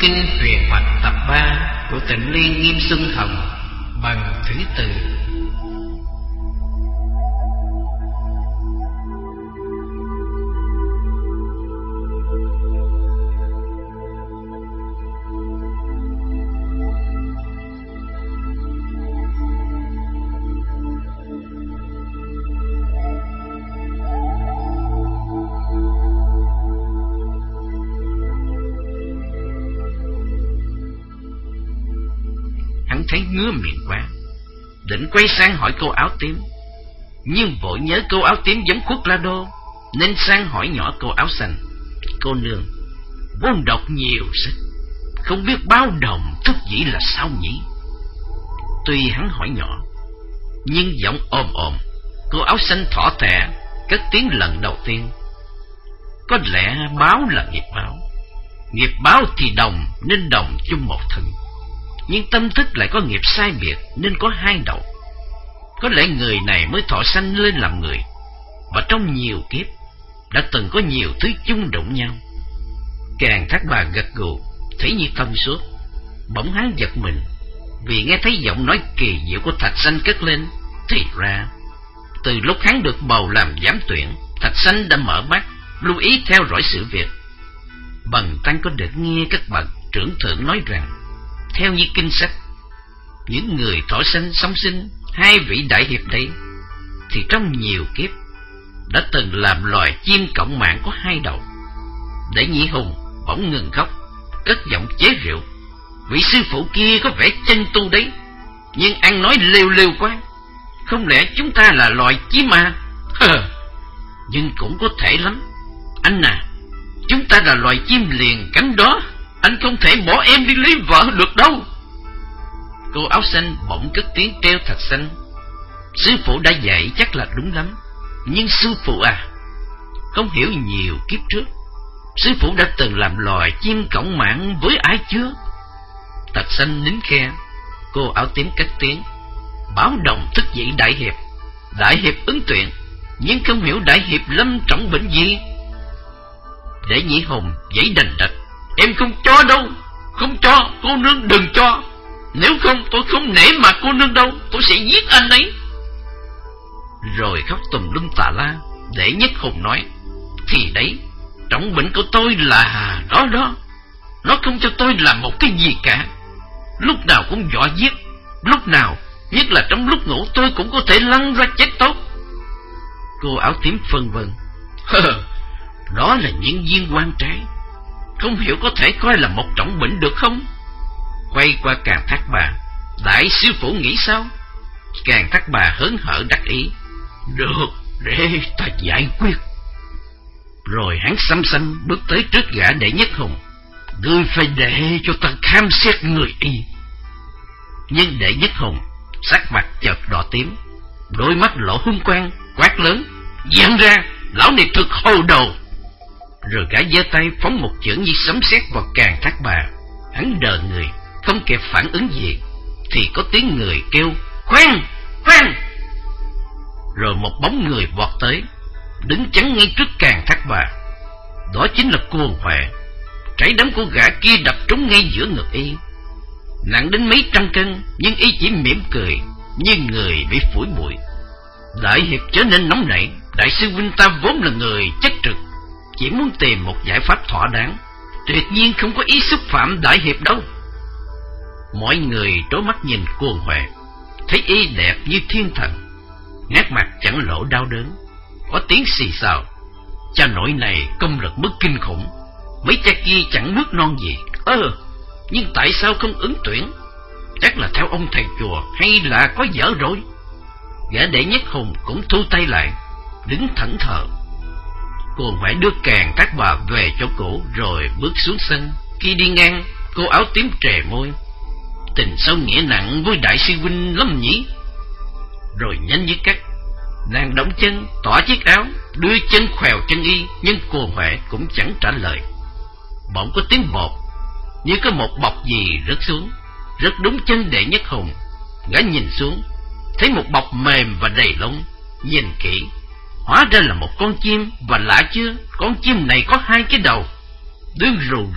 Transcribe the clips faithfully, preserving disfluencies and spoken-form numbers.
Kinh Huyền Mạch tập ba của Tịnh Liên Nghiêm Xuân Hồng bằng Thủy Từ. Hắn thấy ngứa miệng quá, định quay sang hỏi cô áo tím, nhưng vội nhớ cô áo tím giống Khuất La Đô, nên sang hỏi nhỏ cô áo xanh: cô nương, vốn đọc nhiều sách, không biết báo đồng thức dĩ là sao nhỉ? Tuy hắn hỏi nhỏ, nhưng giọng ồm ồm, cô áo xanh thỏ thẻ cất tiếng lần đầu tiên: có lẽ báo là nghiệp báo, nghiệp báo thì đồng nên đồng chung một thân, nhưng tâm thức lại có nghiệp sai biệt nên có hai đầu. Có lẽ người này mới thọ sanh lên làm người, và trong nhiều kiếp đã từng có nhiều thứ chung đụng nhau. Càng Thác Bà gật gù, thấy như thông suốt. Bỗng hắn giật mình, vì nghe thấy giọng nói kỳ diệu của Thạch Sanh cất lên. Thì ra từ lúc hắn được bầu làm giám tuyển, Thạch Sanh đã mở mắt lưu ý theo dõi sự việc. Bần tăng có được nghe các bậc trưởng thượng nói rằng, theo như kinh sách, những người thọ sanh song sinh hai vị đại hiệp đây thì trong nhiều kiếp đã từng làm loài chim cọng mạng có hai đầu. Để Nhị Hùng bỗng ngừng khóc, cất giọng chế rượu: vị sư phụ kia có vẻ chân tu đấy, nhưng ăn nói lêu lêu quá, không lẽ chúng ta là loài chim à? Nhưng cũng có thể lắm. Anh à, chúng ta là loài chim liền cánh đó, anh không thể bỏ em đi lấy vợ được đâu. Cô áo xanh bỗng cất tiếng treo Thạch Sanh: sư phụ đã dạy chắc là đúng lắm, nhưng sư phụ à, không hiểu nhiều kiếp trước sư phụ đã từng làm loài chim cọng mạng với ai chưa? Thạch Sanh nín khe. Cô áo tím cất tiếng: báo đồng thức dậy đại hiệp, đại hiệp ứng tuyển, nhưng không hiểu đại hiệp lâm trọng bệnh gì. Để Nhị Hùng giãy đành đạch: em không cho đâu, không cho, cô nương đừng cho, nếu không tôi không nể mà cô nương đâu, tôi sẽ giết anh ấy. Rồi khóc tùm lum tà la. Để Nhất Hùng nói: thì đấy, trọng bệnh của tôi là đó đó, nó không cho tôi làm một cái gì cả, lúc nào cũng dọa giết, lúc nào, nhất là trong lúc ngủ, tôi cũng có thể lăn ra chết tốt. Cô áo tím phân vân: đó là những viên quan trái, không hiểu có thể coi là một trọng bệnh được không? Quay qua Càng Thác Bà: đại sư phụ nghĩ sao? Càng Thác Bà hớn hở đắc ý: được, để ta giải quyết. Rồi hắn xăm xăm bước tới trước gã Đệ Nhất Hùng: ngươi phải để cho ta khám xét người y. Nhưng Đệ Nhất Hùng sắc mặt chợt đỏ tím, đôi mắt lộ hung quang, quát lớn: giang ra, lão này thật hồ đồ. Rồi gã giơ tay phóng một chưởng như sấm sét vào Càng Thác Bà. Hắn đờ người, không kịp phản ứng gì, thì có tiếng người kêu: khoan, khoan. Rồi một bóng người vọt tới, đứng chắn ngay trước Càng Thác Bà. Đó chính là Cuồng Huệ. Trái đấm của gã kia đập trúng ngay giữa ngực y, nặng đến mấy trăm cân, nhưng y chỉ mỉm cười như người bị phủi bụi. Đại hiệp trở nên nóng nảy. Đại sư huynh ta vốn là người chất trực, chỉ muốn tìm một giải pháp thỏa đáng, tuyệt nhiên không có ý xúc phạm đại hiệp đâu. Mọi người trố mắt nhìn Cuồng Huệ, thấy y đẹp như thiên thần, nét mặt chẳng lộ đau đớn. Có tiếng xì xào: cha nội này công lực mức kinh khủng, mấy cha kia chẳng bước non gì. Ơ, ờ, nhưng tại sao không ứng tuyển? Chắc là theo ông thầy chùa, hay là có dở rồi? Gã Đệ Nhất Hùng cũng thu tay lại, đứng thẫn thờ. Cuồng Huệ đưa Càng Thác Bà về chỗ cũ rồi bước xuống sân. Khi đi ngang, cô áo tím trề môi: tình sâu nghĩa nặng với đại sư huynh lắm nhỉ? Rồi nhanh như cắt, nàng đóng chân, tỏa chiếc áo, đưa chân khèo chân y, nhưng Cuồng Huệ cũng chẳng trả lời. Bỗng có tiếng bột, như có một bọc gì rớt xuống, rớt đúng chân Đệ Nhất Hùng. Gã nhìn xuống, thấy một bọc mềm và đầy lông. Nhìn kỹ, hóa ra là một con chim, và lạ chưa, con chim này có hai cái đầu, đứa rù rù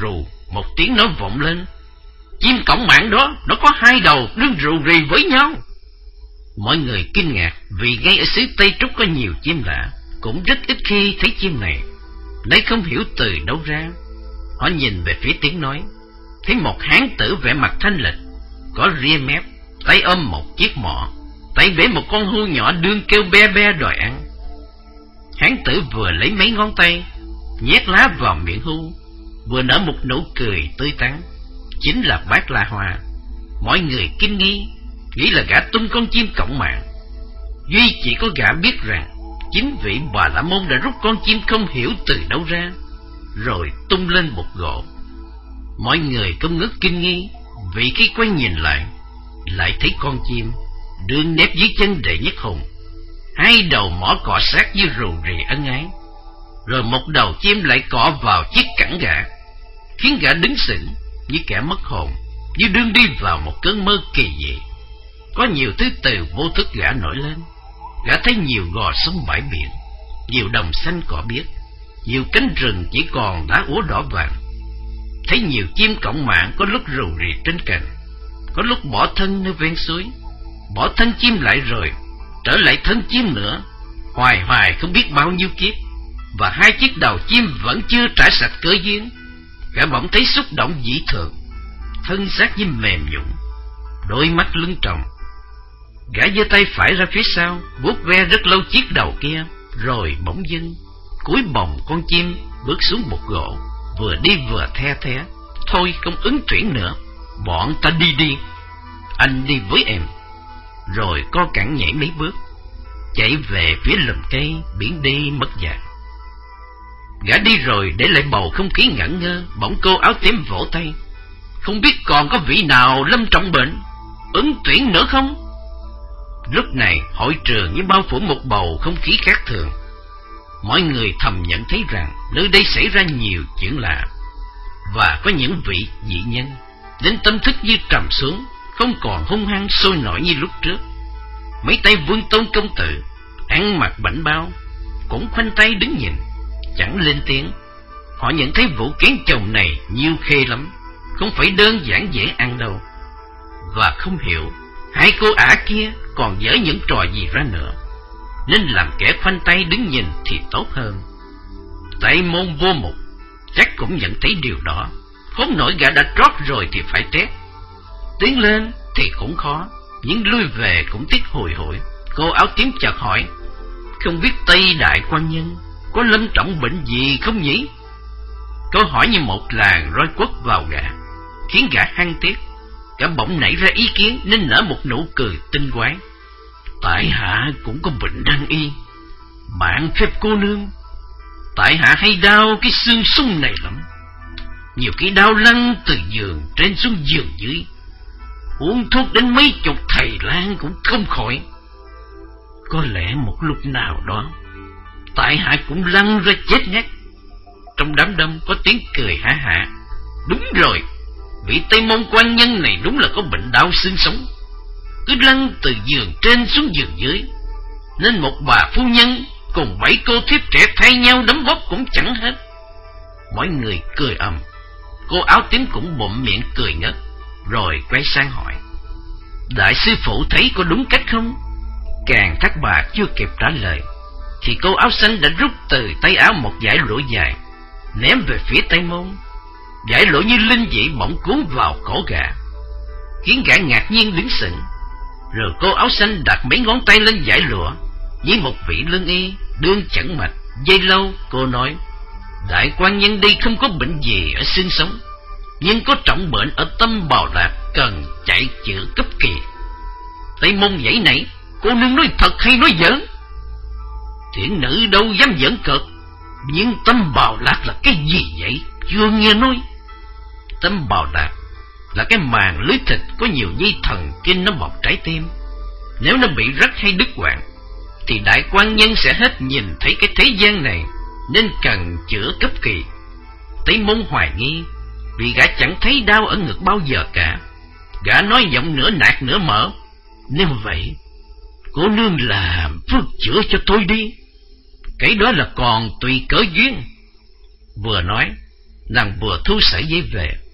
một tiếng nói vọng lên: chim cổng mạng đó, nó có hai đầu đứng rù rì với nhau. Mọi người kinh ngạc vì ngay ở xứ Tây Trúc có nhiều chim lạ, cũng rất ít khi thấy chim này. Lấy không hiểu từ đâu ra, họ nhìn về phía tiếng nói, thấy một hán tử vẻ mặt thanh lịch, có ria mép, tay ôm một chiếc mọ, tay bế một con hươu nhỏ đương kêu be be đòi ăn. Hán tử vừa lấy mấy ngón tay nhét lá vào miệng hươu, vừa nở một nụ cười tươi tắn, chính là Bác La Hoa. Mọi người kinh nghi, nghĩ là gã tung con chim cổng mạng. Duy chỉ có gã biết rằng chính vị Bà La Môn đã rút con chim không hiểu từ đâu ra, rồi tung lên bục gỗ. Mọi người không ngớt kinh nghi, vì khi quay nhìn lại, lại thấy con chim đương nép dưới chân Đệ Nhất Hùng, hai đầu mỏ cọ sát như rù rì ân ái, rồi một đầu chim lại cọ vào chiếc cẳng gã, khiến gã đứng sững như kẻ mất hồn, như đương đi vào một cơn mơ kỳ dị. Có nhiều thứ từ vô thức gã nổi lên. Gã thấy nhiều gò sông bãi biển, nhiều đồng xanh cỏ biếc, nhiều cánh rừng chỉ còn đá úa đỏ vàng. Thấy nhiều chim cổng mạng có lúc rù rì trên cành, có lúc bỏ thân nơi ven suối, bỏ thân chim lại rồi trở lại thân chim nữa, hoài hoài không biết bao nhiêu kiếp, và hai chiếc đầu chim vẫn chưa trả sạch cơ duyên. Gã bỗng thấy xúc động dị thường, thân xác như mềm nhũn, đôi mắt lưng tròng. Gã giơ tay phải ra phía sau, vuốt ve rất lâu chiếc đầu kia, rồi bỗng dưng cúi bồng con chim bước xuống bục gỗ, vừa đi vừa the thé: thôi không ứng tuyển nữa, bọn ta đi đi, anh đi với em. Rồi co cẳng nhảy mấy bước, chạy về phía lùm cây, biển đi mất dạng. Gã đi rồi để lại bầu không khí ngẩn ngơ. Bỗng cô áo tím vỗ tay: không biết còn có vị nào lâm trọng bệnh, ứng tuyển nữa không? Lúc này hội trường như bao phủ một bầu không khí khác thường. Mọi người thầm nhận thấy rằng nơi đây xảy ra nhiều chuyện lạ, và có những vị dị nhân đến tâm thức như trầm xuống, không còn hung hăng sôi nổi như lúc trước. Mấy tay Vương Tôn công tử ăn mặc bảnh bao cũng khoanh tay đứng nhìn, chẳng lên tiếng. Họ nhận thấy vụ kén chồng này nhiêu khê lắm, không phải đơn giản dễ ăn đâu. Và không hiểu hai cô ả kia còn dở những trò gì ra nữa, nên làm kẻ khoanh tay đứng nhìn thì tốt hơn. Tây Môn Vô Mục chắc cũng nhận thấy điều đó, khốn nổi gã đã trót rồi thì phải tét. Tiến lên thì cũng khó, nhưng lui về cũng tiếc hồi hộp. Cô áo tím chợt hỏi: không biết Tây Đại Quan Nhân có lâm trọng bệnh gì không nhỉ? Câu hỏi như một làn roi quất vào gã, khiến gã hăng tiếc. Gã bỗng nảy ra ý kiến nên nở một nụ cười tinh quái: tại hạ cũng có bệnh nan y, bạn phép cô nương, tại hạ hay đau cái xương sung này lắm, nhiều khi đau lăn từ giường trên xuống giường dưới, uống thuốc đến mấy chục thầy lang cũng không khỏi. Có lẽ một lúc nào đó tại hạ cũng lăn ra chết ngắt. Trong đám đông có tiếng cười hả hả: đúng rồi, vị Tây Môn quan nhân này đúng là có bệnh đau xương sống, cứ lăn từ giường trên xuống giường dưới, nên một bà phu nhân cùng bảy cô thiếp trẻ thay nhau đấm bóp cũng chẳng hết. Mọi người cười ầm. Cô áo tím cũng bụm miệng cười ngất, rồi quay sang hỏi: đại sư phụ thấy có đúng cách không? Càng thắc bà chưa kịp trả lời thì cô áo xanh đã rút từ tay áo một dải lụa dài, ném về phía Tây Môn. Dải lụa như linh dị bỗng cuốn vào cổ gã, khiến gã ngạc nhiên đứng sững. Rồi cô áo xanh đặt mấy ngón tay lên dải lụa như một vị lương y đương chẩn mạch. Giây lâu cô nói: đại quan nhân đây không có bệnh gì ở xương sống, nhưng có trọng bệnh ở tâm bào lạc, cần chạy chữa cấp kỳ. Tây Môn dãy nảy: cô nương nói thật hay nói giỡn? Thiện nữ đâu dám giỡn cợt, nhưng tâm bào lạc là cái gì vậy? Chưa nghe nói. Tâm bào lạc là cái màng lưới thịt có nhiều dây thần kinh nó bọc trái tim. Nếu nó bị rách hay đứt quãng thì đại quan nhân sẽ hết nhìn thấy cái thế gian này, nên cần chữa cấp kỳ. Tây Môn hoài nghi, vì gã chẳng thấy đau ở ngực bao giờ cả. Gã nói giọng nửa nạt nửa mở: nếu vậy, cô nương làm phước chữa cho tôi đi, cái đó là còn tùy cỡ duyên. Vừa nói, nàng vừa thu sợi dây về,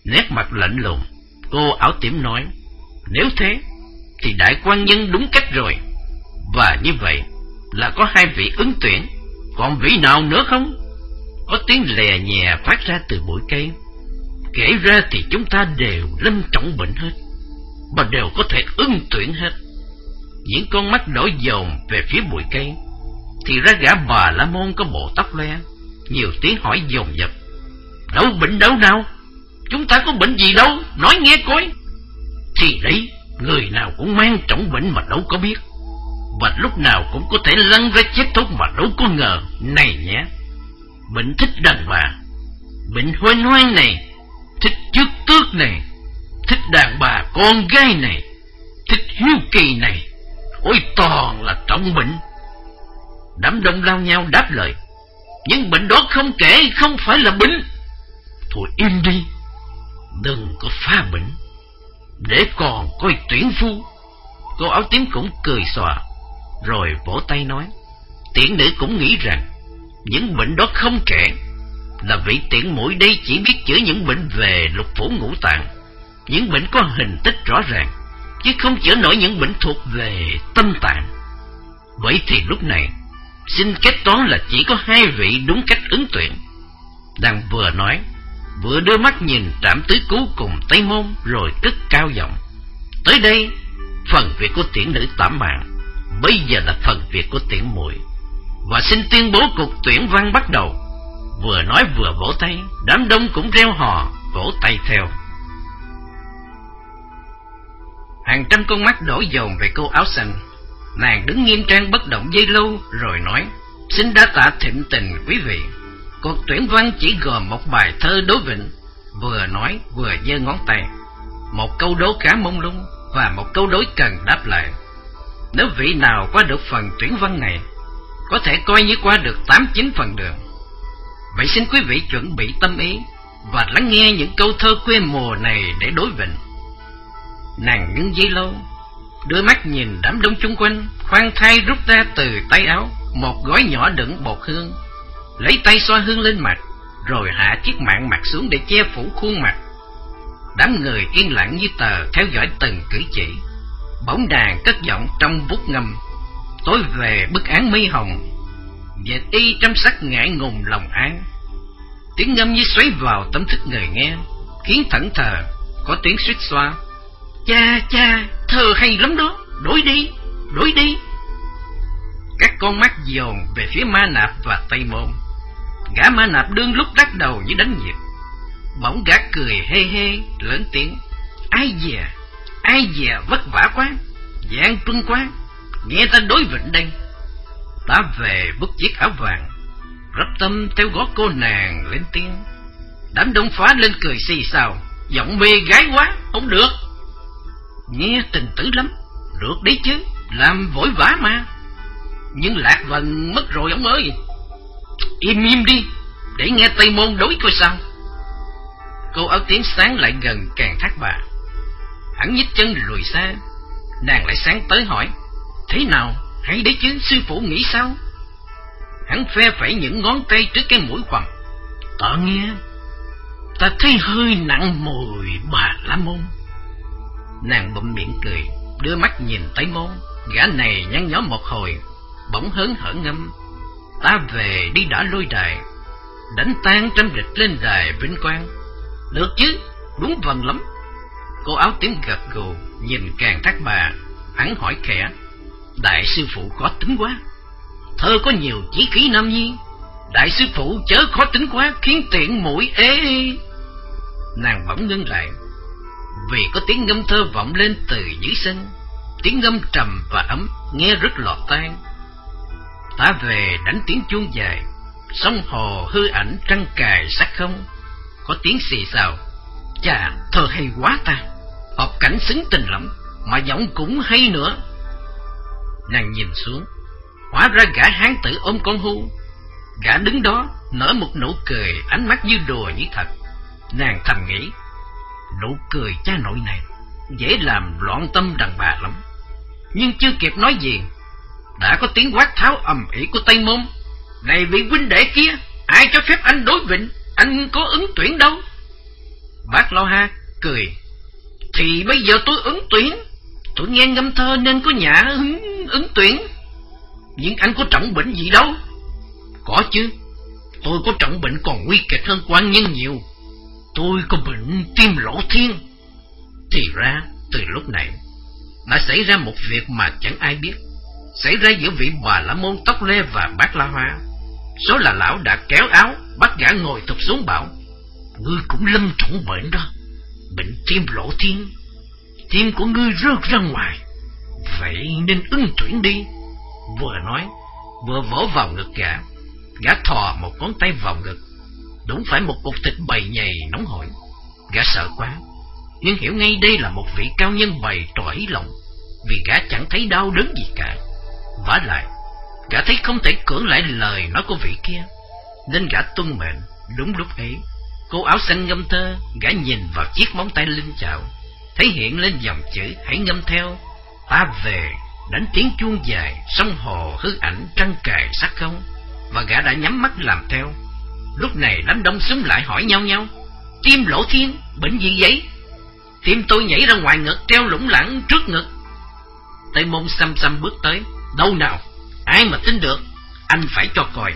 Nét mặt lạnh lùng, cô áo tím nói, nếu thế thì đại quan nhân đúng cách rồi. Và như vậy là có hai vị ứng tuyển, còn vị nào nữa không? Có tiếng lè nhẹ phát ra từ bụi cây. Kể ra thì chúng ta đều lâm trọng bệnh hết, và đều có thể ứng tuyển hết. Những con mắt đỏ dồn về phía bụi cây. Thì ra gã Bà La Môn có bộ tóc loe, nhiều tiếng hỏi dồn dập, đâu bệnh đâu nào? Chúng ta có bệnh gì đâu, nói nghe coi. Thì đấy, người nào cũng mang trọng bệnh mà đâu có biết, và lúc nào cũng có thể lăn ra chết thốt mà đâu có ngờ. Này nhé, bệnh thích đàn bà, bệnh hoen hoang này, thích trước tước này, thích đàn bà con gái này, thích hiếu kỳ này, ôi toàn là trọng bệnh. Đám đông lao nhau đáp lời, nhưng bệnh đó không kể, không phải là bệnh. Thôi im đi, đừng có phá bệnh, để còn coi tuyển phu. Cô áo tím cũng cười xòa, rồi vỗ tay nói, tiện nữ cũng nghĩ rằng những bệnh đó không kể, là vị tiện muội đây chỉ biết chữa những bệnh về lục phủ ngũ tạng, những bệnh có hình tích rõ ràng, chứ không chữa nổi những bệnh thuộc về tâm tạng. Vậy thì lúc này xin kết toán là chỉ có hai vị đúng cách ứng tuyển. Đang vừa nói, vừa đưa mắt nhìn Trảm Tứ Cứu cùng Tây Môn, rồi cất cao giọng, tới đây phần việc của tiễn nữ tạm mạng, bây giờ là phần việc của tiễn muội, và xin tuyên bố cuộc tuyển văn bắt đầu. Vừa nói vừa vỗ tay, đám đông cũng reo hò vỗ tay theo. Hàng trăm con mắt đổ dồn về cô áo xanh. Nàng đứng nghiêm trang bất động giây lâu, rồi nói, xin đa tạ thịnh tình quý vị. Cuộc tuyển văn chỉ gồm một bài thơ đối vịnh. Vừa nói vừa giơ ngón tay, một câu đố khá mông lung và một câu đối cần đáp lại. Nếu vị nào qua được phần tuyển văn này, có thể coi như qua được tám chín phần đường. Vậy xin quý vị chuẩn bị tâm ý và lắng nghe những câu thơ quê mùa này để đối vịnh. Nàng ngưng giây lâu, đưa mắt nhìn đám đông chung quanh, khoan thai rút ra từ tay áo một gói nhỏ đựng bột hương, lấy tay xoa hương lên mặt, rồi hạ chiếc mạng mặt xuống để che phủ khuôn mặt. Đám người yên lặng như tờ theo dõi từng cử chỉ. Bỗng đàn cất giọng trong vút ngâm, tối về bức án mây hồng, dệt y trăm sắc ngại ngùng lòng an. Tiếng ngâm như xoáy vào tâm thức người nghe, khiến thẫn thờ. Có tiếng suýt xoa, cha cha, thơ hay lắm đó, đổi đi, đổi đi. Các con mắt dồn về phía Ma Nạp và Tây Môn. Gã Ma Nạp đương lúc đắc đầu như đánh nhịp. Bỗng gã cười hê hê lớn tiếng, ai dè, ai dè vất vả quá, gian truân quá, nghe ta đối vịnh đây. Ta về bức chiếc áo vàng, rắp tâm theo gót cô nàng lên tiếng. Đám đông phá lên cười xì xào, giọng mê gái quá, không được. Nghe tình tử lắm, được đấy chứ, làm vội vã mà. Nhưng Lạc Vân mất rồi ông ơi. Im im đi, để nghe Tây Môn đối coi sao. Cô áo tím sáng lại gần càng thác bà. Hắn nhích chân lùi xa. Nàng lại sáng tới hỏi, thế nào, hay đấy chứ, sư phụ nghĩ sao? Hắn phe phẩy những ngón tay trước cái mũi khoằm. Ta nghe, ta thấy hơi nặng mùi Bà La Môn. Nàng bụm miệng cười, đưa mắt nhìn Tây Môn. Gã này nhăn nhó một hồi, bỗng hớn hở ngâm, ta về đi đã lôi đài, đánh tan trăm địch lên đài vinh quang. Được chứ, đúng vần lắm. Cô áo tím gật gù, nhìn càng thác bà. Hắn hỏi khẽ, đại sư phụ khó tính quá, thơ có nhiều chí khí nam nhi, đại sư phụ chớ khó tính quá, khiến tiện mũi ế. Nàng bỗng ngưng lại, vì có tiếng ngâm thơ vọng lên từ dưới sân. Tiếng ngâm trầm và ấm, nghe rất lọt tai. Ta về đánh tiếng chuông dài, sông hồ hư ảnh trăng cài sắc không. Có tiếng xì xào, chà, thơ hay quá ta, hợp cảnh xứng tình lắm, mà giọng cũng hay nữa. Nàng nhìn xuống, hóa ra gã hán tử ôm con hưu. Gã đứng đó nở một nụ cười, ánh mắt như đùa như thật. Nàng thầm nghĩ, nụ cười cha nội này dễ làm loạn tâm đàn bà lắm. Nhưng chưa kịp nói gì, đã có tiếng quát tháo ầm ĩ của Tây Môn. Này vị huynh đệ kia, ai cho phép anh đối vịnh, anh có ứng tuyển đâu. Bác Lo Ha cười. Thì bây giờ tôi ứng tuyển. Tôi nghe ngâm thơ nên có nhà ứng, ứng tuyển. Nhưng anh có trọng bệnh gì đâu? Có chứ. Tôi có trọng bệnh còn nguy kịch hơn quan nhân nhiều. Tôi có bệnh tim lỗ thiên. Thì ra từ lúc này đã xảy ra một việc mà chẳng ai biết, xảy ra giữa vị Bà La Môn tóc lê và bác La Hoa. Số là lão đã kéo áo bắt gã ngồi thụp xuống bảo: Ngươi cũng lâm trọng bệnh đó, bệnh tim lỗ thiên. Tim của ngươi rớt ra ngoài, vậy nên ứng tuyển đi. Vừa nói vừa vỗ vào ngực gã. Gã thò một ngón tay vào ngực, đúng phải một cục thịt bầy nhầy nóng hổi. Gã sợ quá, nhưng hiểu ngay đây là một vị cao nhân bày trò ý lòng, vì gã chẳng thấy đau đớn gì cả. Vả lại, gã thấy không thể cưỡng lại lời nói của vị kia, nên gã tuân mệnh. Đúng lúc ấy, cô áo xanh ngâm thơ. Gã nhìn vào chiếc móng tay linh chạo, thấy hiện lên dòng chữ hãy ngâm theo: Ta về, đánh tiếng chuông dài, sông hồ hư ảnh trăng cài sắc không. Và gã đã nhắm mắt làm theo. Lúc này đám đông xúm lại hỏi nhau nhau: Tim lỗ thiên, bệnh gì vậy? Tim tôi nhảy ra ngoài ngực, treo lủng lẳng trước ngực. Tây Môn xăm xăm bước tới. Đâu nào, ai mà tin được, anh phải cho coi.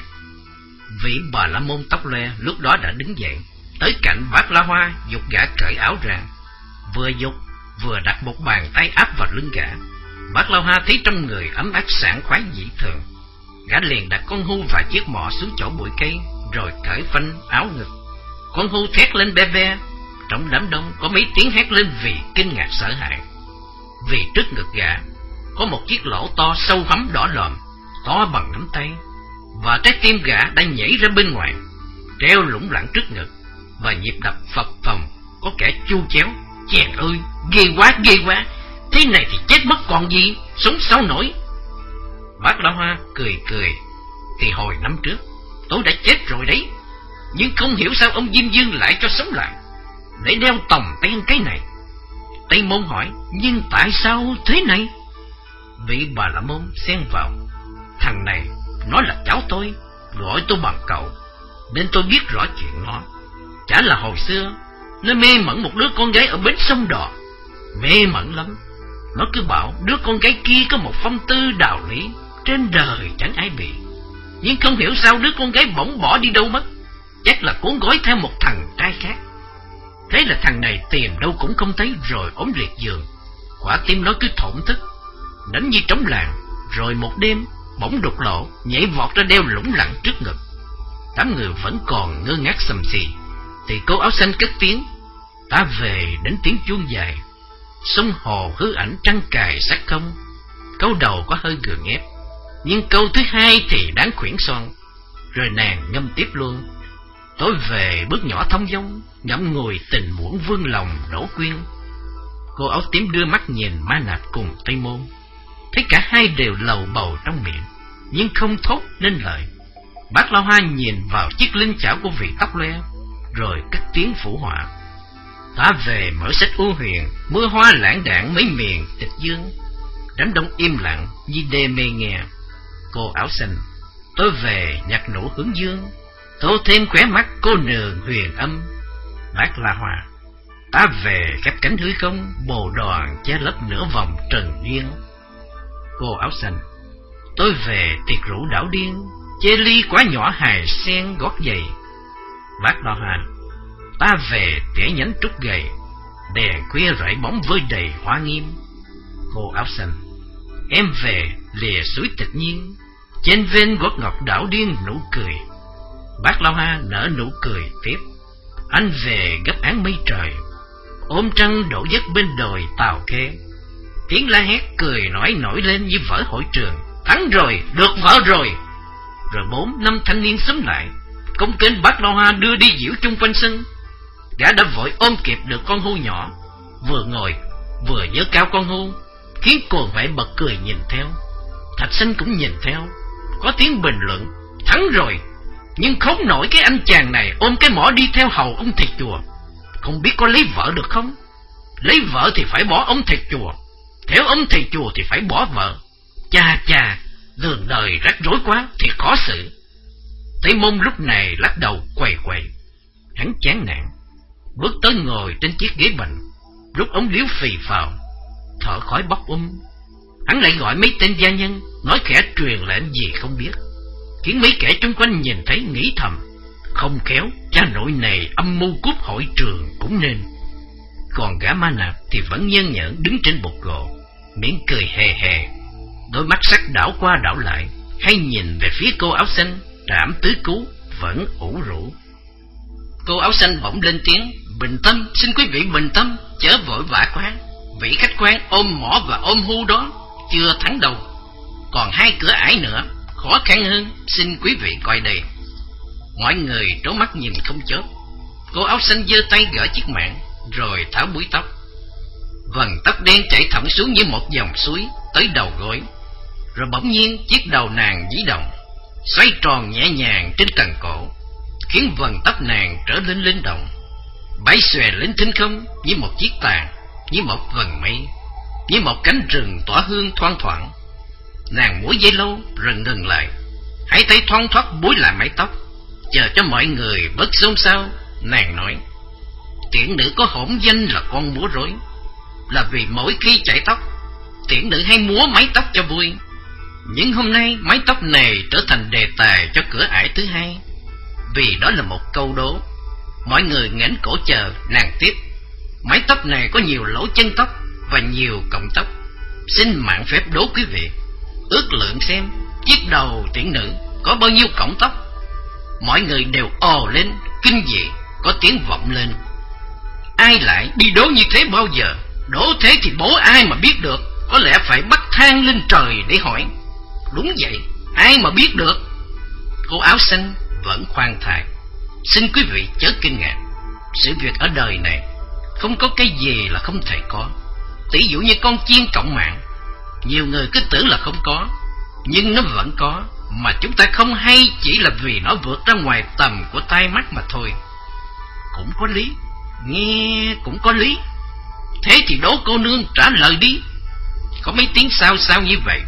Vị Bà La Môn tóc loe lúc đó đã đứng dậy, tới cạnh bác La Hoa, giục gã cởi áo ra. Vừa giục vừa đặt một bàn tay áp vào lưng gã. Bác La Hoa thấy trong người ấm áp sảng khoái dị thường. Gã liền đặt con hươu và chiếc mỏ xuống chỗ bụi cây, rồi cởi phanh áo ngực. Con hươu thét lên be be. Trong đám đông có mấy tiếng hét lên vì kinh ngạc sợ hãi. Vì trước ngực gã có một chiếc lỗ to sâu hắm đỏ lòm, to bằng nắm tay, và trái tim gã đang nhảy ra bên ngoài, treo lủng lẳng trước ngực, và nhịp đập phập phồng có kẻ chu chéo. Chèn ơi, ghê quá ghê quá, thế này thì chết mất còn gì, sống sao nổi. Bác La Hoa cười cười. Thì hồi năm trước tôi đã chết rồi đấy, nhưng không hiểu sao ông Diêm Dương lại cho sống lại, để đeo tòng ten cái này. Tây Môn hỏi: Nhưng tại sao thế này? Vị Bà La Môn xen vào: Thằng này nó là cháu tôi, gọi tôi bằng cậu, nên tôi biết rõ chuyện nó. Chả là hồi xưa nó mê mẩn một đứa con gái ở bến sông Đò, mê mẩn lắm. Nó cứ bảo đứa con gái kia có một phong tư đạo lý, trên đời chẳng ai bị. Nhưng không hiểu sao đứa con gái bỗng bỏ đi đâu mất, chắc là cuốn gói theo một thằng trai khác. Thế là thằng này tìm đâu cũng không thấy, rồi ốm liệt giường. Quả tim nó cứ thổn thức, đánh như trống làng. Rồi một đêm bỗng đột lộ, nhảy vọt ra đeo lủng lẳng trước ngực. Đám người vẫn còn ngơ ngác sầm xì, thì cô áo xanh cất tiếng: Ta về đến tiếng chuông dài, sông hồ hư ảnh trăng cài sắc không. Câu đầu có hơi gượng ép, nhưng câu thứ hai thì đáng khuyển son. Rồi nàng ngâm tiếp luôn: Tôi về bước nhỏ thông dong, ngậm ngùi tình muỗng vương lòng đổ quyên. Cô áo tím đưa mắt nhìn Ma Nạp cùng Tây Môn, thấy cả hai đều lầu bầu trong miệng, nhưng không thốt nên lời. Bác La Hoa nhìn vào chiếc linh chảo của vị tóc loe, rồi cất tiếng phụ họa: Ta về mở sách U Huyền, mưa hoa lãng đảng mấy miền tịch dương. Đám đông im lặng như đê mê nghe. Cô áo xanh: Tôi về nhạc nụ hướng dương, tô thêm khóe mắt cô nương huyền âm. Bác La Hoa: Ta về khép cánh hư không, bồ đoàn che lấp nửa vòng trần duyên. Cô áo xanh: Tôi về tiệc rượu đảo điên, chê ly quá nhỏ hài sen gót giày. Bác La Hoa: Ta về kẻ nhánh trúc gầy, đèn khuya rải bóng với đầy hoa nghiêm. Cô áo xanh: Em về lìa suối tịch nhiên, trên ven gót ngọc đảo điên nụ cười. Bác La Hoa nở nụ cười tiếp: Anh về gấp áng mây trời, ôm trăng đổ giấc bên đồi Tàu Khê. Tiếng la hét cười nói nổi lên như vở hội trường: Thắng rồi, được vợ rồi. Rồi bốn năm thanh niên xúm lại, công kênh bác La Hoa đưa đi diễu chung quanh sân. Gã đã vội ôm kịp được con hươu nhỏ, vừa ngồi vừa giơ cao con hươu, khiến cồn vải bật cười nhìn theo. Thạch Sinh cũng nhìn theo, có tiếng bình luận: Thắng rồi, nhưng không nổi cái anh chàng này ôm cái mỏ đi theo hầu ông thầy chùa, không biết có lấy vợ được không? Lấy vợ thì phải bỏ ông thầy chùa, theo ông thầy chùa thì phải bỏ vợ. Chà chà, đường đời rắc rối quá thì khó xử. Tây Môn lúc này lắc đầu quầy quầy, hắn chán nản. bước tới ngồi trên chiếc ghế bành, rút ống điếu phì phào, thở khói bốc um. Hắn lại gọi mấy tên gia nhân, nói khẽ truyền lệnh gì không biết, khiến mấy kẻ chung quanh nhìn thấy nghĩ thầm, không khéo cha nội này âm mưu cướp hội trường cũng nên. Còn gã ma nạp thì vẫn nhơn nhởn đứng trên bục gồ, miệng cười hề hề, đôi mắt sắc đảo qua đảo lại, hay nhìn về phía cô áo xanh Trảm Tứ Cú vẫn ủ rũ. Cô áo xanh bỗng lên tiếng, bình tâm, xin quý vị bình tâm, chớ vội vã quá. Vị khách quan ôm mỏ và ôm hu đó chưa thắng đâu, còn hai cửa ải nữa, khó khăn hơn, xin quý vị coi đây. Mọi người trố mắt nhìn không chớp. Cô áo xanh giơ tay gỡ chiếc mạng, rồi tháo búi tóc. Vầng tóc đen chảy thẳng xuống như một dòng suối tới đầu gối. Rồi bỗng nhiên chiếc đầu nàng dí động, xoay tròn nhẹ nhàng trên cần cổ, khiến vầng tóc nàng trở lên linh động, bay xòe lên thinh không như một chiếc tàn, như một vầng mây, như một cánh rừng tỏa hương thoang thoảng. Nàng múa dây lâu rồi ngừng lại, hai tay thoăn thoắt búi lại mái tóc, chờ cho mọi người bớt xôn xao. Nàng nói, tiễn nữ có hỗn danh là con múa rối, là vì mỗi khi chải tóc, tiễn nữ hay múa mái tóc cho vui. Nhưng hôm nay mái tóc này trở thành đề tài cho cửa ải thứ hai, vì đó là một câu đố. Mọi người ngoảnh cổ chờ. Nàng tiếp, mái tóc này có nhiều lỗ chân tóc và nhiều cọng tóc. Xin mạng phép đố quý vị, ước lượng xem chiếc đầu tiễn nữ có bao nhiêu cọng tóc. Mọi người đều ồ lên kinh dị, có tiếng vọng lên, ai lại đi đố như thế bao giờ? Đố thế thì bố ai mà biết được, có lẽ phải bắt thang lên trời để hỏi. Đúng vậy, ai mà biết được. Cô áo xanh vẫn khoan thai, xin quý vị chớ kinh ngạc. Sự việc ở đời này không có cái gì là không thể có. Tỷ dụ như con chiên cọng mạng, nhiều người cứ tưởng là không có, nhưng nó vẫn có, mà chúng ta không hay chỉ là vì nó vượt ra ngoài tầm của tai mắt mà thôi. Cũng có lý, nghe cũng có lý. Thế thì đố cô nương trả lời đi. Có mấy tiếng sao sao như vậy.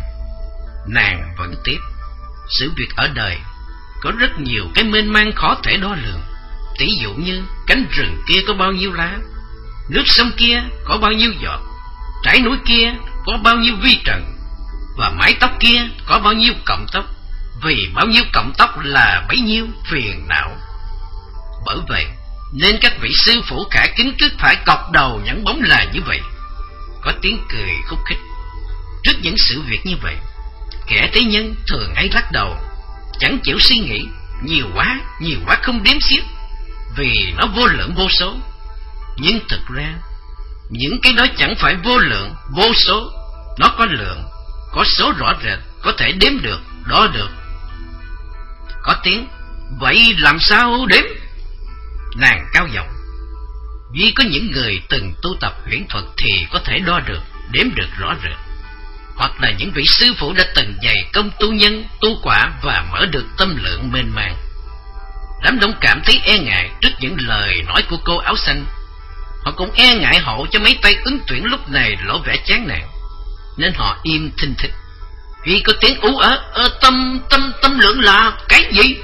Nàng vẫn tiếp, sự việc ở đời có rất nhiều cái mênh mang khó thể đo lường. Tỷ dụ như cánh rừng kia có bao nhiêu lá, nước sông kia có bao nhiêu giọt, trái núi kia có bao nhiêu vi trần, và mái tóc kia có bao nhiêu cọng tóc. Vì bao nhiêu cọng tóc là bấy nhiêu phiền não. Bởi vậy nên các vị sư phụ khả kính cứ phải cọc đầu nhẫn bóng là như vậy. Có tiếng cười khúc khích. Trước những sự việc như vậy, kẻ tế nhân thường hay lắc đầu, chẳng chịu suy nghĩ. Nhiều quá, nhiều quá không đếm xiết, vì nó vô lượng vô số. Nhưng thực ra những cái đó chẳng phải vô lượng vô số. Nó có lượng, có số rõ rệt, có thể đếm được, đo được. Có tiếng, vậy làm sao đếm? Nàng cao giọng, duy có những người từng tu tập huyễn thuật thì có thể đo được, đếm được rõ rệt. Hoặc là những vị sư phụ đã từng dày công tu nhân, tu quả và mở được tâm lượng mênh mang. Đám đông cảm thấy e ngại trước những lời nói của cô áo xanh. Họ cũng e ngại hộ cho mấy tay ứng tuyển lúc này lộ vẻ chán nản, nên họ im thinh thích. Vì có tiếng ú ớ, ơ tâm, tâm, tâm lượng là cái gì?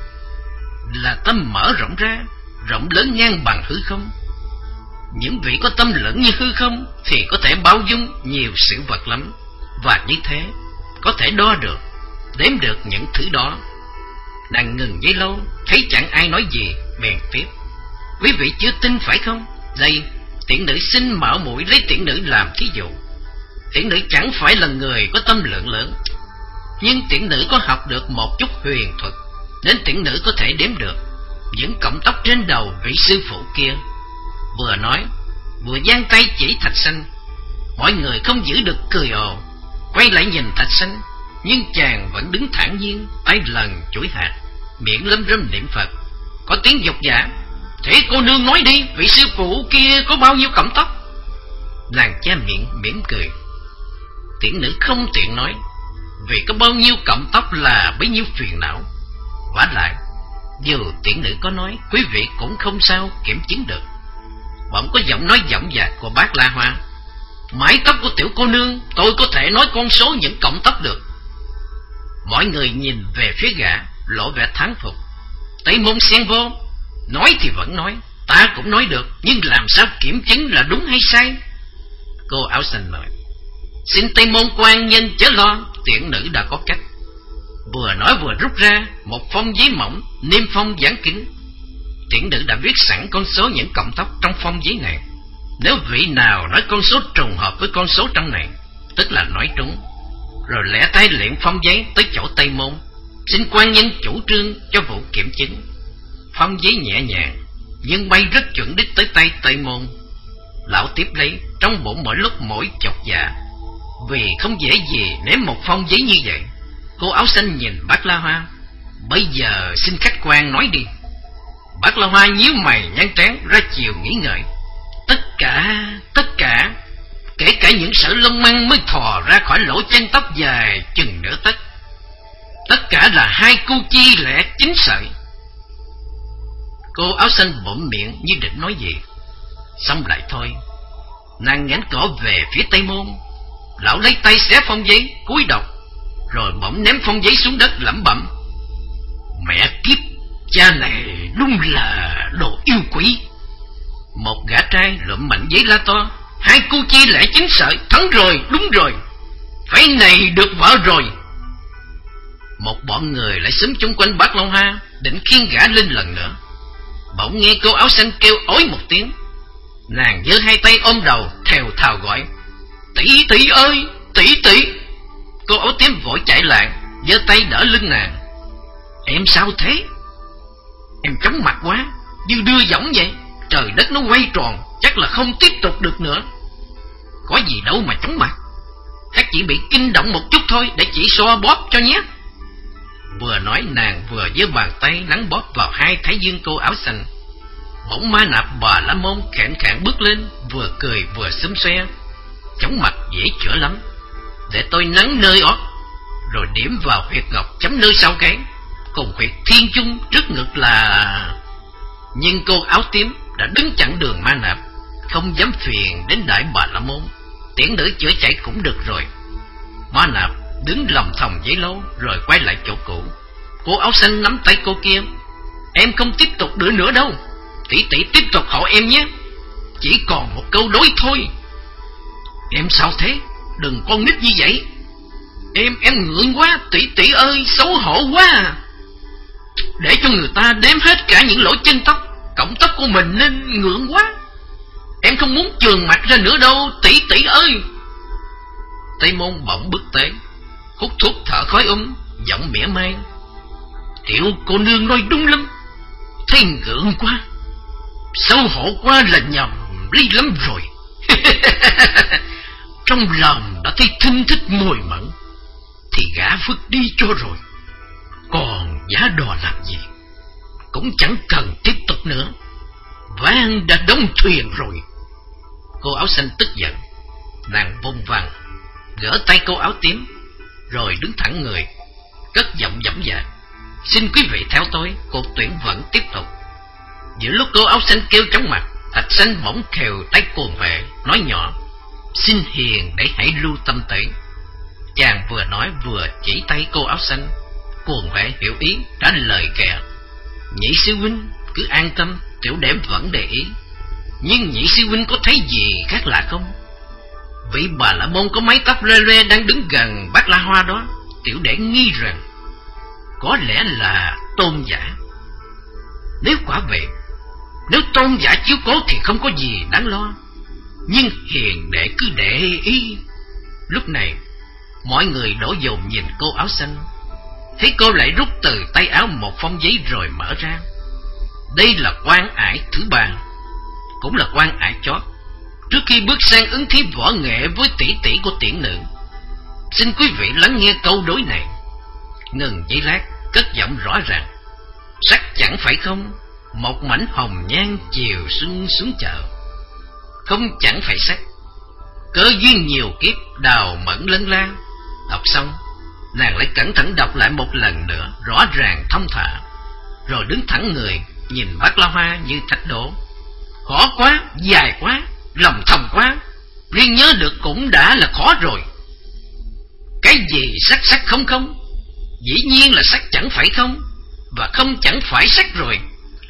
Là tâm mở rộng ra, rộng lớn ngang bằng hư không. Những vị có tâm lượng như hư không thì có thể bao dung nhiều sự vật lắm, và như thế có thể đo được, đếm được những thứ đó. Nàng ngừng giây lâu, thấy chẳng ai nói gì, bèn tiếp, quý vị chưa tin phải không? Đây, tiễn nữ xin mạo muội lấy tiễn nữ làm thí dụ. Tiễn nữ chẳng phải là người có tâm lượng lớn, nhưng tiễn nữ có học được một chút huyền thuật, nên tiễn nữ có thể đếm được những cọng tóc trên đầu vị sư phụ kia. Vừa nói vừa giang tay chỉ Thạch Sanh. Mọi người không giữ được cười ồ, quay lại nhìn Thạch Sanh, nhưng chàng vẫn đứng thản nhiên, tay lần chuỗi hạt, miệng lâm râm niệm Phật. Có tiếng dục giả, thế cô nương nói đi, vị sư phụ kia có bao nhiêu cọng tóc? Nàng che miệng mỉm cười, tiễn nữ không tiện nói, vì có bao nhiêu cọng tóc là bấy nhiêu phiền não. Vả lại, dù tiễn nữ có nói, quý vị cũng không sao kiểm chứng được. Bỗng có giọng nói giọng dạc của bác La Hoa, mái tóc của tiểu cô nương, tôi có thể nói con số những cọng tóc được. Mọi người nhìn về phía gã, lộ vẻ thán phục. Tây môn xen vô, nói thì vẫn nói, Ta cũng nói được, nhưng làm sao kiểm chứng là đúng hay sai? Cô áo xanh nói. Xin Tây Môn quan nhân chớ lo, tiện nữ đã có cách. Vừa nói vừa rút ra một phong giấy mỏng, niêm phong dán kín. Tiện nữ đã viết sẵn con số những cọng tóc trong phong giấy này. Nếu vị nào nói con số trùng hợp với con số trong này, tức là nói trúng. Rồi lẻ tay liệm phong giấy tới chỗ Tây Môn, xin quan nhân chủ trương cho vụ kiểm chứng. Phong giấy nhẹ nhàng nhưng bay rất chuẩn đích tới tay Tây Môn. Lão tiếp lấy, trong bụng mỗi lúc mỗi chột dạ, vì không dễ gì ném một phong giấy như vậy. Cô áo xanh nhìn bác La Hoa. Bây giờ xin khách quan nói đi. Bác La Hoa nhíu mày nhăn trán ra chiều nghĩ ngợi. Tất cả, tất cả, kể cả những sợi lông măng mới thò ra khỏi lỗ chân tóc dài chừng nửa tấc, tất cả là hai cu chi lẻ chín sợi. Cô áo xanh bụm miệng như định nói gì, xong lại thôi. Nàng nhánh cỏ về phía Tây Môn. Lão lấy tay xé phong giấy, cúi đầu, rồi bỗng ném phong giấy xuống đất lẩm bẩm. Mẹ kiếp, cha này đúng là đồ yêu quỷ. Một gã trai lụm mạnh giấy la to. Hai cu chi lẻ chín sợi, thắng rồi, đúng rồi, phái này được vợ rồi. Một bọn người lại xúm chung quanh bác Long Hoa, định khiêng gã lên lần nữa. Bỗng nghe cô áo xanh kêu ối một tiếng. Nàng giơ hai tay ôm đầu, thều thào gọi. Tỷ tỷ ơi, tỷ tỷ. Cô áo tím vội chạy lại, giơ tay đỡ lưng nàng. Em sao thế? Em chóng mặt quá, như đưa võng vậy. Trời đất nó quay tròn, chắc là không tiếp tục được nữa. Có gì đâu mà chóng mặt, chắc chỉ bị kinh động một chút thôi, để chị xoa bóp cho nhé. Vừa nói nàng vừa giơ bàn tay nắn bóp vào hai thái dương cô áo xanh. Bỗng Ma Nạp Bà La Môn khản khản bước lên, vừa cười vừa xúm xoe. Chóng mặt dễ chữa lắm, để tôi nắn nơi ót, rồi điểm vào huyệt ngọc chấm nơi sau gáy, cùng huyệt thiên trung trước ngực là... Nhưng cô áo tím đã đứng chặn đường Ma Nạp, không dám phiền đến Đại Bà La Môn. Tiễn nữ chữa chạy cũng được rồi. Ma Nạp đứng lòng thòng giấy lâu, rồi quay lại chỗ cũ. Cô áo xanh nắm tay cô kia. Em không tiếp tục nữa nữa đâu, tỷ tỷ tiếp tục hỏi em nhé. Chỉ còn một câu đối thôi. Em sao thế? Đừng con nít như vậy. Em em ngượng quá, tỷ tỷ ơi, xấu hổ quá. Để cho người ta đếm hết cả những lỗ chân tóc, cọng tóc của mình nên ngượng quá. Em không muốn trườn mặt ra nữa đâu, tỷ tỷ ơi. Tây Môn bỗng bước tới, hút thuốc thở khói um, giọng mỉa mai. Tiểu cô nương nói đúng lắm, thấy ngượng quá, xấu hổ quá là nhầm lý lắm rồi. Trong lòng đã thấy thinh thích mùi mẫn, thì gã vứt đi cho rồi. Còn giá đò làm gì, cũng chẳng cần tiếp tục nữa. Ván đã đóng thuyền rồi. Cô áo xanh tức giận. Nàng vùng vằng gỡ tay cô áo tím, rồi đứng thẳng người, cất giọng dõng dạc. Xin quý vị theo tôi, cuộc tuyển vẫn tiếp tục. Giữa lúc cô áo xanh kêu chóng mặt, Thạch Xanh bỗng khều tay cuồng vệ, nói nhỏ. Xin hiền để hãy lưu tâm tới. Chàng vừa nói vừa chỉ tay cô áo xanh. Cuồng vệ hiểu ý, trả lời kẻ. Nhị sư huynh cứ an tâm, tiểu đệ vẫn để ý. Nhưng nhị sư huynh có thấy gì khác lạ không? Vị Bà La Môn có mái tóc lê lê đang đứng gần bác La Hoa đó, tiểu đệ nghi rằng có lẽ là Tôn giả. Nếu quả vậy, nếu Tôn giả chiếu cố thì không có gì đáng lo. Nhưng hiền đệ cứ để ý. Lúc này mọi người đổ dồn nhìn cô áo xanh. Thấy cô lại rút từ tay áo một phong giấy rồi mở ra. Đây là quan ải thứ ba, cũng là quan ải chót, trước khi bước sang ứng thí võ nghệ với tỷ tỷ của tiễn nữ. Xin quý vị lắng nghe câu đối này. Ngừng giây lát, cất giọng rõ ràng. Sắc chẳng phải không, một mảnh hồng nhan chiều xuân xuống chợ. Không chẳng phải sắc, cơ duyên nhiều kiếp đào mẫn lân la. Đọc xong, nàng lại cẩn thận đọc lại một lần nữa, rõ ràng thông thả, rồi đứng thẳng người, nhìn bác La Hoa như thạch đổ. Khó quá, dài quá, lòng thầm quá, riêng nhớ được cũng đã là khó rồi. Cái gì sắc sắc không không? Dĩ nhiên là sắc chẳng phải không, và không chẳng phải sắc rồi.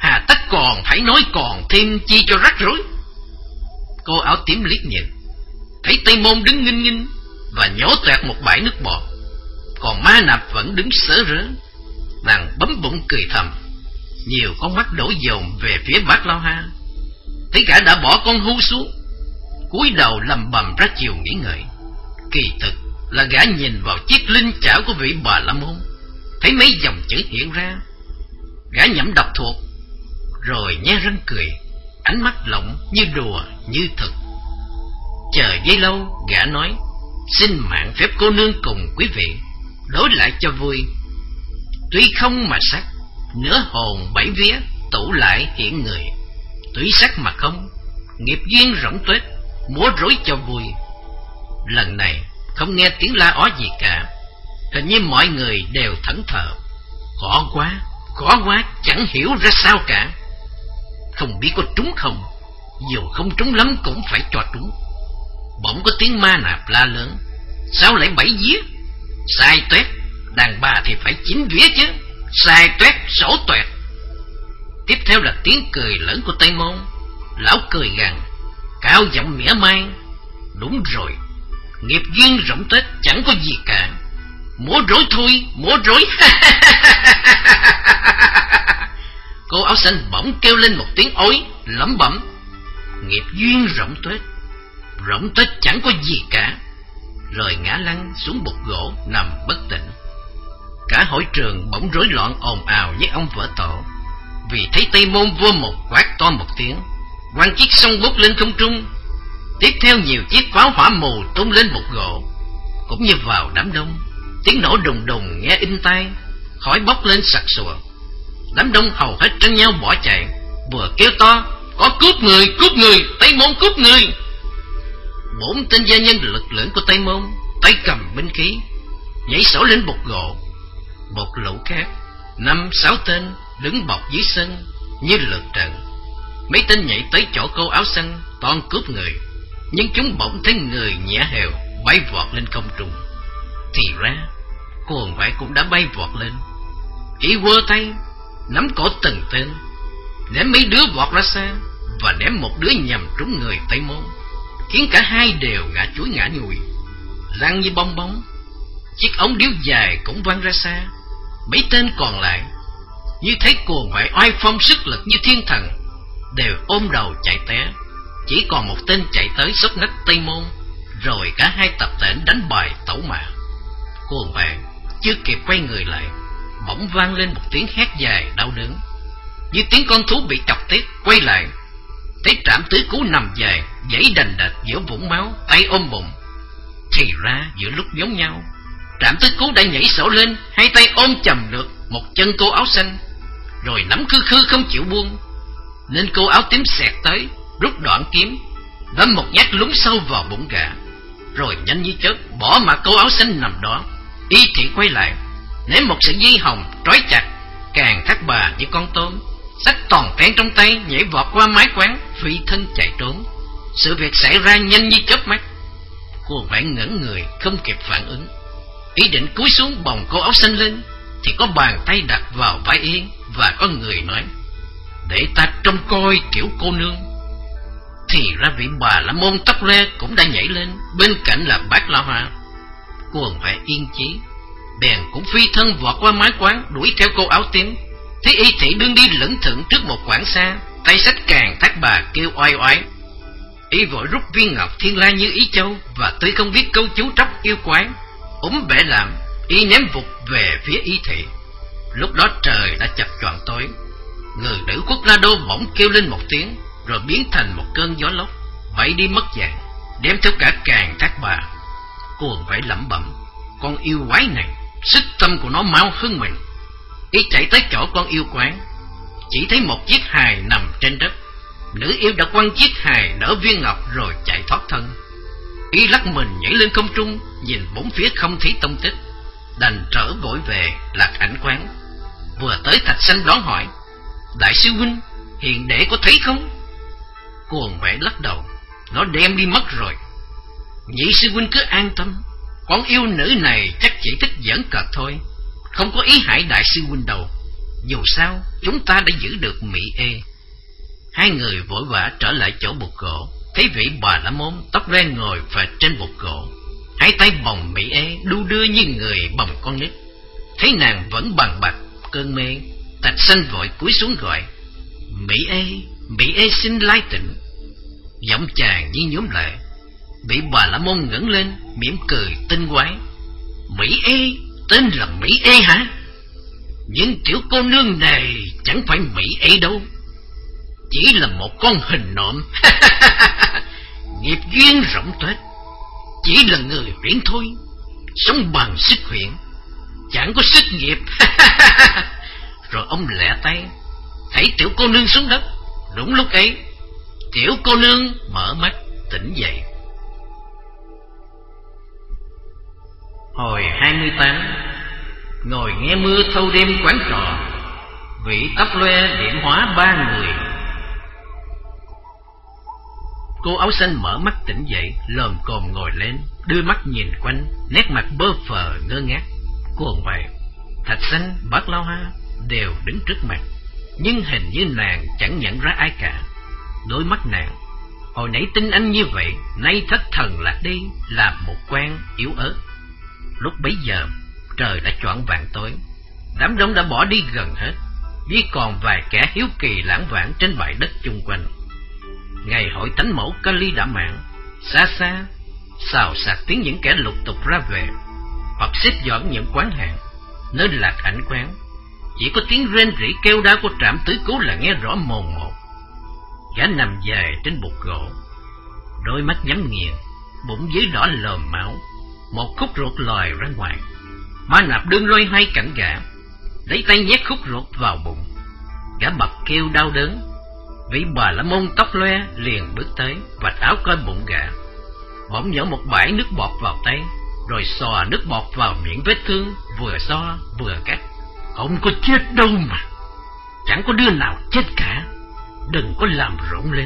hà tất còn phải nói còn thêm chi cho rắc rối. Cô áo tím liếc nhìn, thấy Tây Môn đứng nghinh nghinh và nhổ toẹt một bãi nước bọt, còn Ma Nạp vẫn đứng sớ rớ. Nàng bấm bụng cười thầm, nhiều con mắt đổ dồn về phía Bát Lao Ha. Thấy gã đã bỏ con hưu xuống, cúi đầu lầm bầm ra chiều nghĩ ngợi. Kỳ thực là gã nhìn vào chiếc linh chảo của vị Bà La Môn, thấy mấy dòng chữ hiện ra. Gã nhẩm đọc thuộc, rồi nhe răng cười, ánh mắt lộng như đùa như thực. Chờ giây lâu, gã nói: xin mạng phép cô nương cùng quý vị đối lại cho vui. Tuy không mà sắc, nửa hồn bảy vía tụ lại hiện người. Tuy sắc mà không, nghiệp duyên rỗng tuếch, múa rối cho vui. Lần này không nghe tiếng la ó gì cả, hình như mọi người đều thẫn thờ. Khó quá, khó quá, chẳng hiểu ra sao cả. Không biết có trúng không, dù không trúng lắm cũng phải cho trúng. Bỗng có tiếng Ma Nạp la lớn: sao lại bảy vía? Sai tuét, đàn bà thì phải chín vía chứ. Sai tuét, sổ tuẹt. Tiếp theo là tiếng cười lớn của Tây Môn. Lão cười gằn, cao giọng mỉa mai: đúng rồi, nghiệp duyên rộng tết chẳng có gì cả. Múa rối thôi, múa rối. Cô áo xanh bỗng kêu lên một tiếng ối, lẩm bẩm: nghiệp duyên rộng tuếch, rộng tuếch chẳng có gì cả. Rồi ngã lăn xuống bục gỗ nằm bất tỉnh. Cả hội trường bỗng rối loạn ồn ào như ông vỡ tổ, vì thấy Tây Môn vua một quát to một tiếng, quăng chiếc song bút lên không trung. Tiếp theo nhiều chiếc pháo hỏa mù tung lên bục gỗ. Cũng như vào đám đông, tiếng nổ đùng đùng nghe in tai, khói bốc lên sặc sụa. Đám đông hầu hết tranh nhau bỏ chạy, vừa kêu to: có cướp người, cướp người, Tây Môn cướp người. Bốn tên gia nhân lực lưỡng của Tây Môn tay cầm binh khí nhảy sổ lên bục gỗ. Một lũ khác, năm sáu tên đứng bọc dưới sân như lượt trận. Mấy tên nhảy tới chỗ cô áo xanh toan cướp người, nhưng chúng bỗng thấy người nhẹ hều bay vọt lên không trung. Thì ra cuồng vệ cũng đã bay vọt lên. Y quơ tay nắm cổ từng tên, ném mấy đứa vọt ra xa, và ném một đứa nhằm trúng người Tây Môn, khiến cả hai đều ngã chuối ngã nhùi, lăn như bong bóng. Chiếc ống điếu dài cũng văng ra xa. Mấy tên còn lại như thấy cuồng vệ oai phong sức lực như thiên thần, đều ôm đầu chạy té. Chỉ còn một tên chạy tới xốc nách Tây Môn, rồi cả hai tập tễnh đánh bài tẩu mạ. Cuồng vệ chưa kịp quay người lại, bỗng vang lên một tiếng hét dài đau đớn, như tiếng con thú bị chọc tiết. Quay lại thấy Trảm Tứ Cú nằm dài dãy đành đạch giữa vũng máu, tay ôm bụng. Thì ra giữa lúc giống nhau, Trảm Tứ Cú đã nhảy sổ lên, hai tay ôm chầm được một chân cô áo xanh, rồi nắm khư khư không chịu buông. Nên cô áo tím xẹt tới, rút đoạn kiếm đâm một nhát lún sâu vào bụng gã, rồi nhanh như chớp bỏ mặc cô áo xanh nằm đó. Y thị quay lại, ném một sợi dây hồng trói chặt, càng thắt bà như con tôm, xách toàn ten trong tay nhảy vọt qua mái quán, phi thân chạy trốn. Sự việc xảy ra nhanh như chớp mắt. Cuồng vệ ngẩn người không kịp phản ứng, ý định cúi xuống bồng cô áo xanh lên, thì có bàn tay đặt vào vai Y, và có người nói: để ta trông coi kiểu cô nương. Thì ra vị Bà La Môn tóc le cũng đã nhảy lên, bên cạnh là Bát Lao Ha. Cuồng vệ yên chí, bèn cũng phi thân vọt qua mái quán đuổi theo cô áo tím. Thấy Y thị đương đi lững thững trước một quảng xa, tay xách càng thác bà kêu oai oái. Y vội rút viên ngọc thiên la như ý châu, và tuy không biết câu chú tróc yêu quái, úm bể làm, Y ném vụt về phía Y thị. Lúc đó trời đã chập choạng tối. Người nữ quốc La Đô bỗng kêu lên một tiếng, rồi biến thành một cơn gió lốc, bay đi mất dạng, đem theo cả càng thác bà. Cuồng vệ lẩm bẩm: con yêu quái này, sức tâm của nó mau hơn mình. Y chạy tới chỗ con yêu quái, chỉ thấy một chiếc hài nằm trên đất. Nữ yêu đã quăng chiếc hài đỡ viên ngọc rồi chạy thoát thân. Y lắc mình nhảy lên không trung, nhìn bốn phía không thấy tông tích, đành trở vội về lạc ảnh quán. Vừa tới Thạch Xanh đón hỏi: đại sư huynh, hiền đệ có thấy không? Cuồng vệ lắc đầu: nó đem đi mất rồi. Nhị sư huynh cứ an tâm, con yêu nữ này chắc chỉ thích giỡn cợt thôi, không có ý hại đại sư huynh đâu. dù sao chúng ta đã giữ được Mỹ Ê. Hai người vội vã trở lại chỗ bục gỗ, thấy vị Bà La Môn tóc đen ngồi phệt trên bục gỗ, hai tay bồng Mỹ Ê đu đưa như người bồng con nít. Thấy nàng vẫn bằng bạc cơn mê, Thạch Sanh vội cúi xuống gọi: Mỹ Ê, Mỹ Ê xin lai tỉnh. Giọng chàng như nhuốm lệ. Bị Bà La Môn ngẩng lên, mỉm cười tinh quái: Mỹ Ê, tên là Mỹ Ê hả? Nhưng tiểu cô nương này chẳng phải Mỹ Ê đâu, chỉ là một con hình nộm. Nghiệp duyên rộng tuếch, chỉ là người huyễn thôi, sống bằng sức huyễn, chẳng có sức nghiệp. Rồi ông lẹ tay thảy tiểu cô nương xuống đất. Đúng lúc ấy, tiểu cô nương mở mắt tỉnh dậy. Hồi hai mươi tám, ngồi nghe mưa thâu đêm quán trọ, vị tóc loe điểm hóa ba người. Cô áo xanh mở mắt tỉnh dậy, lồm cồm ngồi lên, đưa mắt nhìn quanh, nét mặt bơ phờ ngơ ngác. Cuồng vậy, Thạch Sanh, Bác Lao Ha đều đứng trước mặt, nhưng hình như nàng chẳng nhận ra ai cả. Đôi mắt nàng hồi nãy tinh anh như vậy, nay thất thần lạc đi, làm một quan yếu ớt. Lúc bấy giờ trời đã choạng vạng tối, đám đông đã bỏ đi gần hết, chỉ còn vài kẻ hiếu kỳ lãng vãng trên bãi đất chung quanh. Ngày hội Thánh Mẫu Kali đã mãn, xa xa xào xạc tiếng những kẻ lục tục ra về, hoặc xếp dọn những quán hàng, nơi lạc ảnh quán. Chỉ có tiếng rên rỉ kêu đau của Trạm Tứ Cứu là nghe rõ mồn một. Gã nằm dài trên bục gỗ, đôi mắt nhắm nghiền, bụng dưới đỏ lờm máu, một khúc ruột lòi ra ngoài. Ma Nạp đương lôi hai cẳng gã, lấy tay nhét khúc ruột vào bụng. Gã bật kêu đau đớn. Vị Bà La Môn tóc loe liền bước tới, vạch áo coi bụng gã, bỗng nhổ một bãi nước bọt vào tay, rồi xòa nước bọt vào miệng vết thương, vừa xoa vừa cắt. Không có chết đâu mà, chẳng có đứa nào chết cả, đừng có làm rộn lên.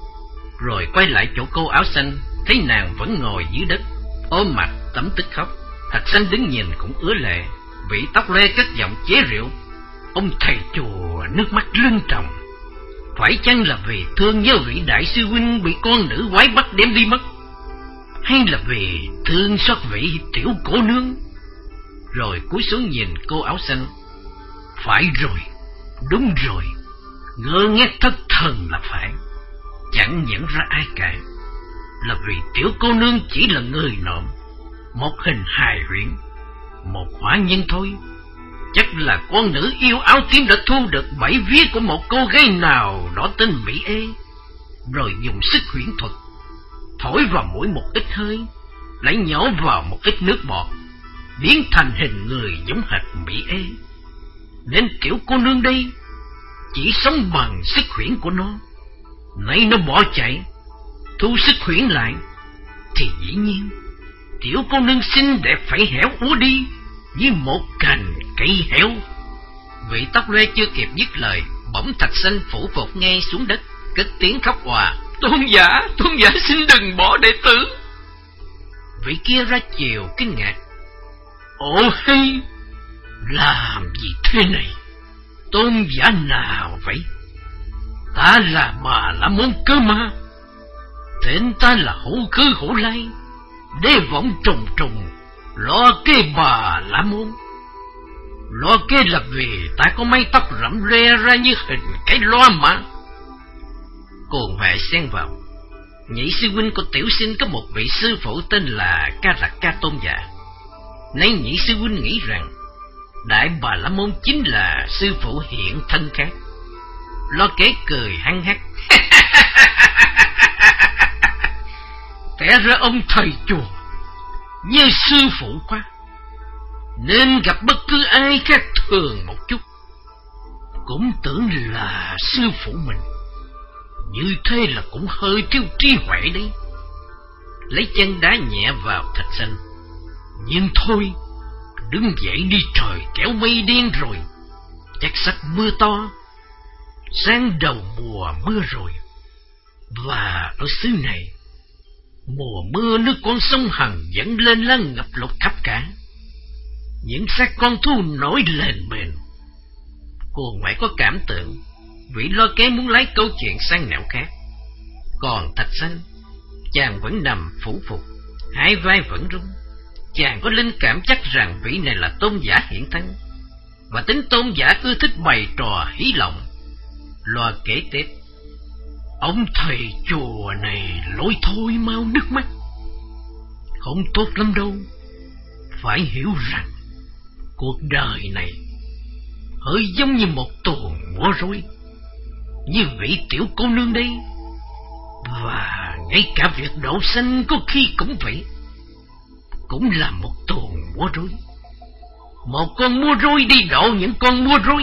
Rồi quay lại chỗ cô áo xanh, thấy nàng vẫn ngồi dưới đất, ôm mặt tấm tức khóc. Thạch Sanh đứng nhìn cũng ứa lệ. Vị tóc loe cất giọng chế rượu: Ông thầy chùa nước mắt lưng tròng, phải chăng là vì thương nhớ vị đại sư huynh bị con nữ quái bắt đem đi mất, hay là vì thương xót vị tiểu cô nương? Rồi cúi xuống nhìn cô áo xanh: Phải rồi, đúng rồi, ngơ ngác thất thần là phải, chẳng nhận ra ai cả, là vì tiểu cô nương chỉ là người nộm, một hình hài huyễn, một hỏa nhân thôi. Chắc là con nữ yêu áo tím đã thu được bảy vía của một cô gái nào đó tên Mỹ Ê, rồi dùng sức huyễn thuật thổi vào mũi một ít hơi, lại nhổ vào một ít nước bọt, biến thành hình người giống hệt Mỹ Ê. Nên tiểu cô nương đây chỉ sống bằng sức huyễn của nó. Nay nó bỏ chạy, thu sức huyễn lại, thì dĩ nhiên tiểu cô nương xinh đẹp phải héo úa đi như một cành cây héo. Vị tóc loe chưa kịp dứt lời, bỗng Thạch Sanh phủ phục ngay xuống đất, cất tiếng khóc òa: Tôn giả, tôn giả xin đừng bỏ đệ tử. Vị kia ra chiều kinh ngạc: Ồ hay, làm gì thế này? Tôn giả nào vậy? Ta là Bà La Môn cơ mà. Tên ta là Hữu Khứ Hữu Lai, đế võng trùng trùng, lo kê Bà La Môn. Lo kê là vì ta có mái tóc rậm re ra như hình cái loa mà. Cuồng Huệ xen vào: Nhị sư huynh của tiểu sinh có một vị sư phụ tên là Ca Lạc Ca Tôn giả. Nay nhị sư huynh nghĩ rằng Đại Bà La Môn chính là sư phụ hiện thân khác. Lo kế cười hăng hắc: Té ra ông thầy chùa như sư phụ quá, nên gặp bất cứ ai khác thường một chút cũng tưởng là sư phụ mình. Như thế là cũng hơi thiếu trí huệ đấy. Lấy chân đá nhẹ vào Thạch Sanh: Nhưng thôi, đứng dậy đi, trời kéo mây đen rồi, chắc sắp mưa to, sang đầu mùa mưa rồi. Và ở xứ này, mùa mưa nước con sông Hằng dẫn lên lá ngập lụt khắp cả. Những xác con thu nổi lên bền, Cô ngoại có cảm tưởng vị lo kế muốn lấy câu chuyện sang nẻo khác. Còn Thạch Sanh, chàng vẫn nằm phủ phục, hai vai vẫn rung. Chàng có linh cảm chắc rằng vị này là tôn giả hiện thân, và tính tôn giả cứ thích bày trò hí lòng. Loa kể tiếp: ông thầy chùa này lôi thôi mau nước mắt, không tốt lắm đâu. Phải hiểu rằng cuộc đời này hơi giống như một tuồng múa rối, như vị tiểu cô nương đây. Và ngay cả việc đậu xanh có khi cũng vậy, cũng là một tuồng múa rối. Một con múa rối đi đậu những con múa rối.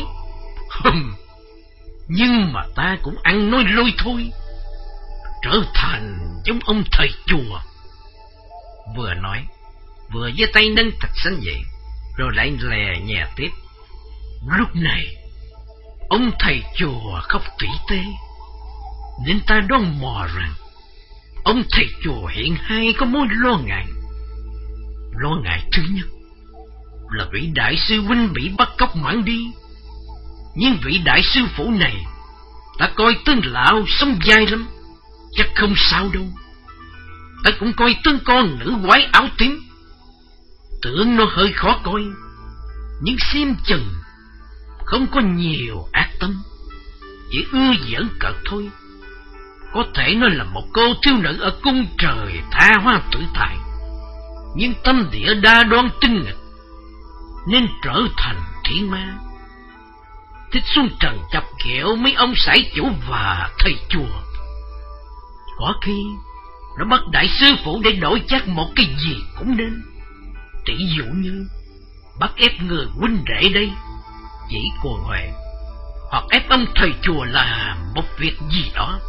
Nhưng mà ta cũng ăn nói lôi thôi, trở thành giống ông thầy chùa. Vừa nói, vừa giơ tay nâng Thạch Sanh dậy, rồi lại lè nhẹ tiếp: lúc này ông thầy chùa khóc tỉ tê, nên ta đoán mò rằng ông thầy chùa hiện hay có mối lo ngại. Lo ngại thứ nhất là vị đại sư huynh bị bắt cóc mãn đi. Nhưng vị đại sư phụ này ta coi tướng lão sống dai lắm, chắc không sao đâu. Ta cũng coi tướng con nữ quái áo tím, tưởng nó hơi khó coi, nhưng xem chừng không có nhiều ác tâm, chỉ ưa giỡn cợt thôi. Có thể nó là một cô thiếu nữ ở cung trời tha hoa tuổi tài, nhưng tâm địa đa đoan tinh nghịch, nên trở thành thiên ma, thích xuống trần chọc ghẹo mấy ông sải chủ và thầy chùa. Có khi nó bắt đại sư phụ để đổi chắc một cái gì cũng nên. Tỷ dụ như bắt ép người huynh đệ đây chỉ cô Huệ, hoặc ép ông thầy chùa làm một việc gì đó.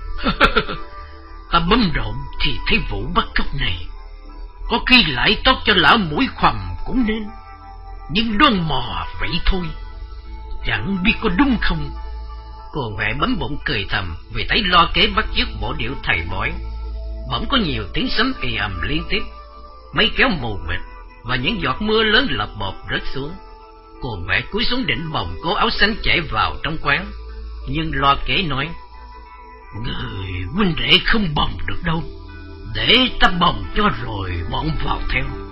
Ta bấm độn thì thấy vụ bắt cóc này có khi lại tốt cho lão mũi khoằm cũng nên, nhưng đoan mò vậy thôi, chẳng biết có đúng không. Cô Huệ bấm bụng cười thầm vì thấy lo kế bắt chước bộ điệu thầy bói. Bỗng có nhiều tiếng sấm ì ầm liên tiếp, mây kéo mù mịt và những giọt mưa lớn lợp bột rớt xuống. Cô Huệ cúi xuống định bồng cô áo xanh chạy vào trong quán, nhưng lo kế nói: người huynh đệ không bồng được đâu, để ta bồng cho rồi bọn vào theo.